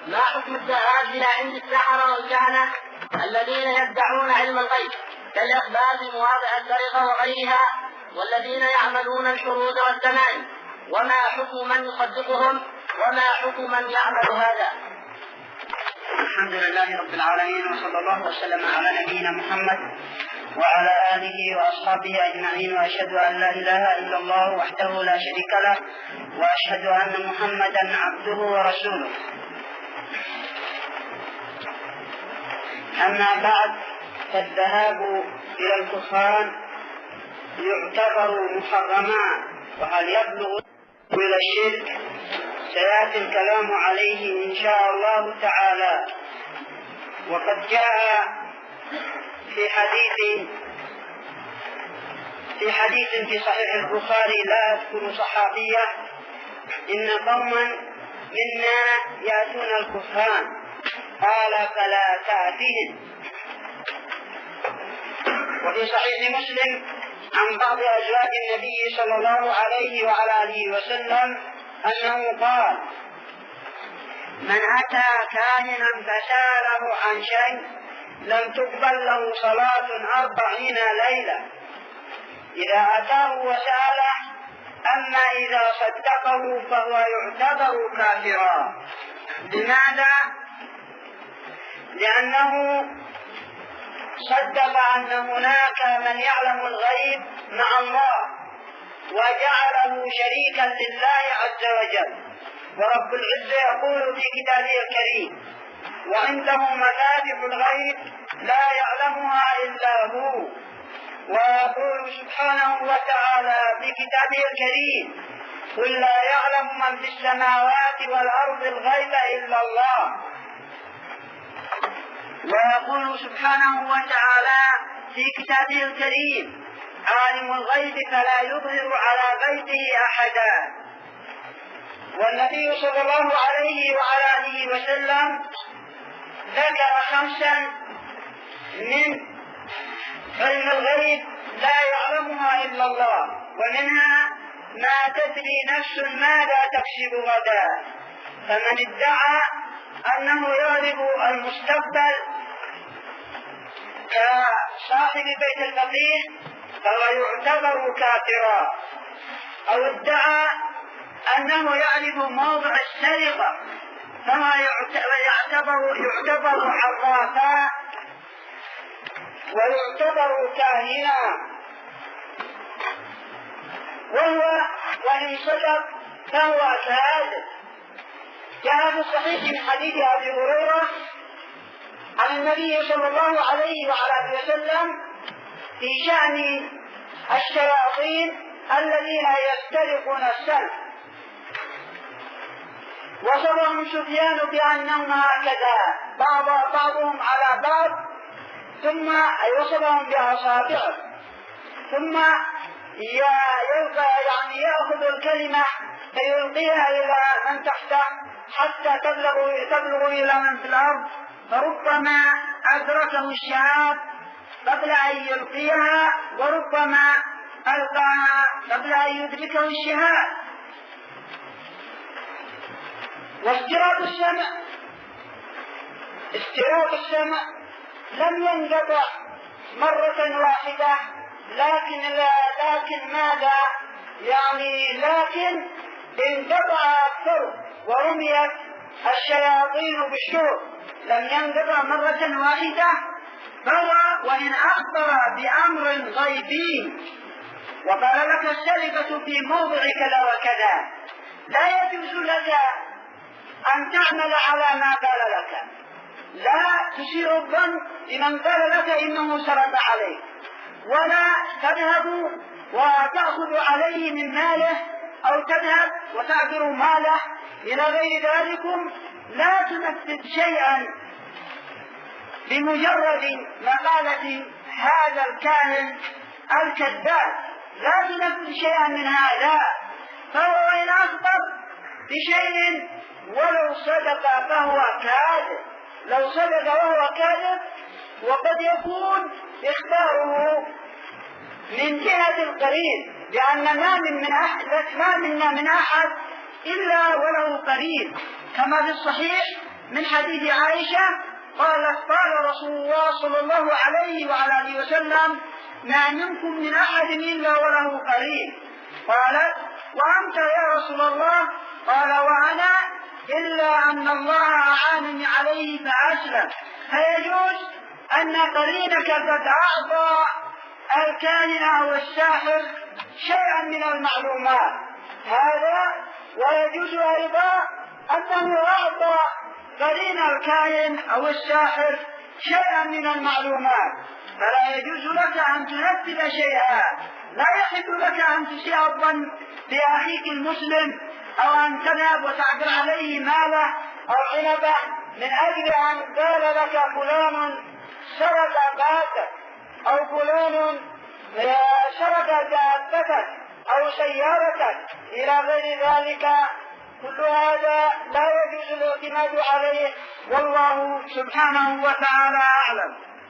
ما حكم الذهاب إلى عند السحرة والكهنة الذين يدعون علم الغيب كالإخبار بمواضع السرقة وغيرها والذين يعملون الشرود والتمائم؟ وما حكم من يصدقهم وما حكم من يعمل هذا؟ الحمد لله رب العالمين، وصلى الله وسلم على نبينا محمد وعلى آله وأصحابه أجمعين، وأشهد أن لا إله إلا الله وحده لا شريك له، وأشهد أن محمدا عبده ورسوله. أما بعد، فالذهاب إلى الكهان يعتبر محرما، وهل يبلغ إلى الشرك سيأتي الكلام عليه إن شاء الله تعالى. وقد جاء في حديث في صحيح البخاري لا أذكر صحابية: إن قوما منا يأتون الكهان، قال فلا تأتهم. وفي صحيح مسلم عن بعض أزواج النبي صلى الله عليه وعلى آله وسلم أنه قال: من أتى كاهنا فسأله عن شيء لم تقبل له صلاة 40 ليلة. إذا أتاه وسأله، أما إذا صدقه فهو يعتبر كافرا. لماذا؟ لأنه صدق أن هناك من يعلم الغيب مع الله وجعله شريكا لله عز وجل. ورب العزة يقول في كتابه الكريم: وعنده مفاتح الغيب لا يعلمها إلا هو. ويقول سبحانه وتعالى في كتابه الكريم: قل لا يعلم من في السماوات والأرض الغيب إلا الله. ويقول سبحانه وتعالى في كتابه الكريم: عالم الغيب فلا يظهر على غيبه أحدا. والنبي صلى الله عليه وعلى آله وسلم ذكر 5 من علم الغيب لا يعلمها إلا الله، ومنها: ما تدري نفس ماذا تكسب غدا. فمن ادعى أنه يعرف المستقبل كصاحب بيت الفقيه فهو يعتبر كافرا، أو ادعى أنه يعرف موضع السرقة فهو يعتبر عرافا ويعتبر كاهنا، وإن صدق فهو كاذب. جاء في الصحيح من حديث أبي هريرة عن النبي صلى الله عليه وعلى آله وسلم في شأن الشياطين الذين يسترقون السلف، وصفهم سفيان بأنهم هكذا بعضهم على بعض، ثم وصفهم بأصابعه، ثم يأخذ الكلمة فيلقيها إلى من تحته حتى تبلغ إلى من في الأرض، فربما أدركه الشهاب قبل أن يلقيها، وربما ألقاها قبل أن يدركه الشهاب. واستراق السمع لم ينقطع مرة واحدة، لكن ماذا؟ لكن انقطع أكثر، ورميت الشياطين بالشرب. لم ينقطع مرة واحدة، فهو وإن أخبر بأمر غيبي وقال لك السرقة في موضع كذا وكذا، لا يجوز لك أن تعمل على ما قال لك، لا تسيء الظن لمن قال لك إنه سرق عليك، ولا تذهب وتأخذ عليه من ماله، أو تذهب وتعبر ماله إلى غير ذلكم. لا تنفذ شيئا بمجرد مقالة هذا الكاهن الكذاب، لا تنفذ شيئا من هذا. فهو إن أخبر بشيء ولو صدق فهو كاذب، لو صدق وهو كاذب. وقد يكون إخباره من جهة القرين، لأن ما منا من أحد إلا وله قرين، كما في الصحيح من حديث عائشة قالت قال رسول الله صلى الله عليه وعلى آله وسلم ما منكم من أحد إلا وله قرين. قالت وأنت يا رسول الله؟ قال وأنا إلا أن الله أعانني عليه فأسلم. فيجوز أن قرينك قد أعطى الكاهن أو الساحر شيئا من المعلومات هذا، ويجوز أيضا أنه أعطى قرين الكاهن أو الساحر شيئا من المعلومات، فلا يجوز لك أن تنفذ شيئا، لا يحل لك أن تسيء الظن بأخيك المسلم أو أن تذهب وتعبر عليه ماله أو عنبه من أجل أن قال لك فلان سرق باتك أو فلان سرق دابتك أو سيارتك إلى غير ذلك. كل هذا لا يجوز الاعتماد عليه، والله سبحانه وتعالى أعلم.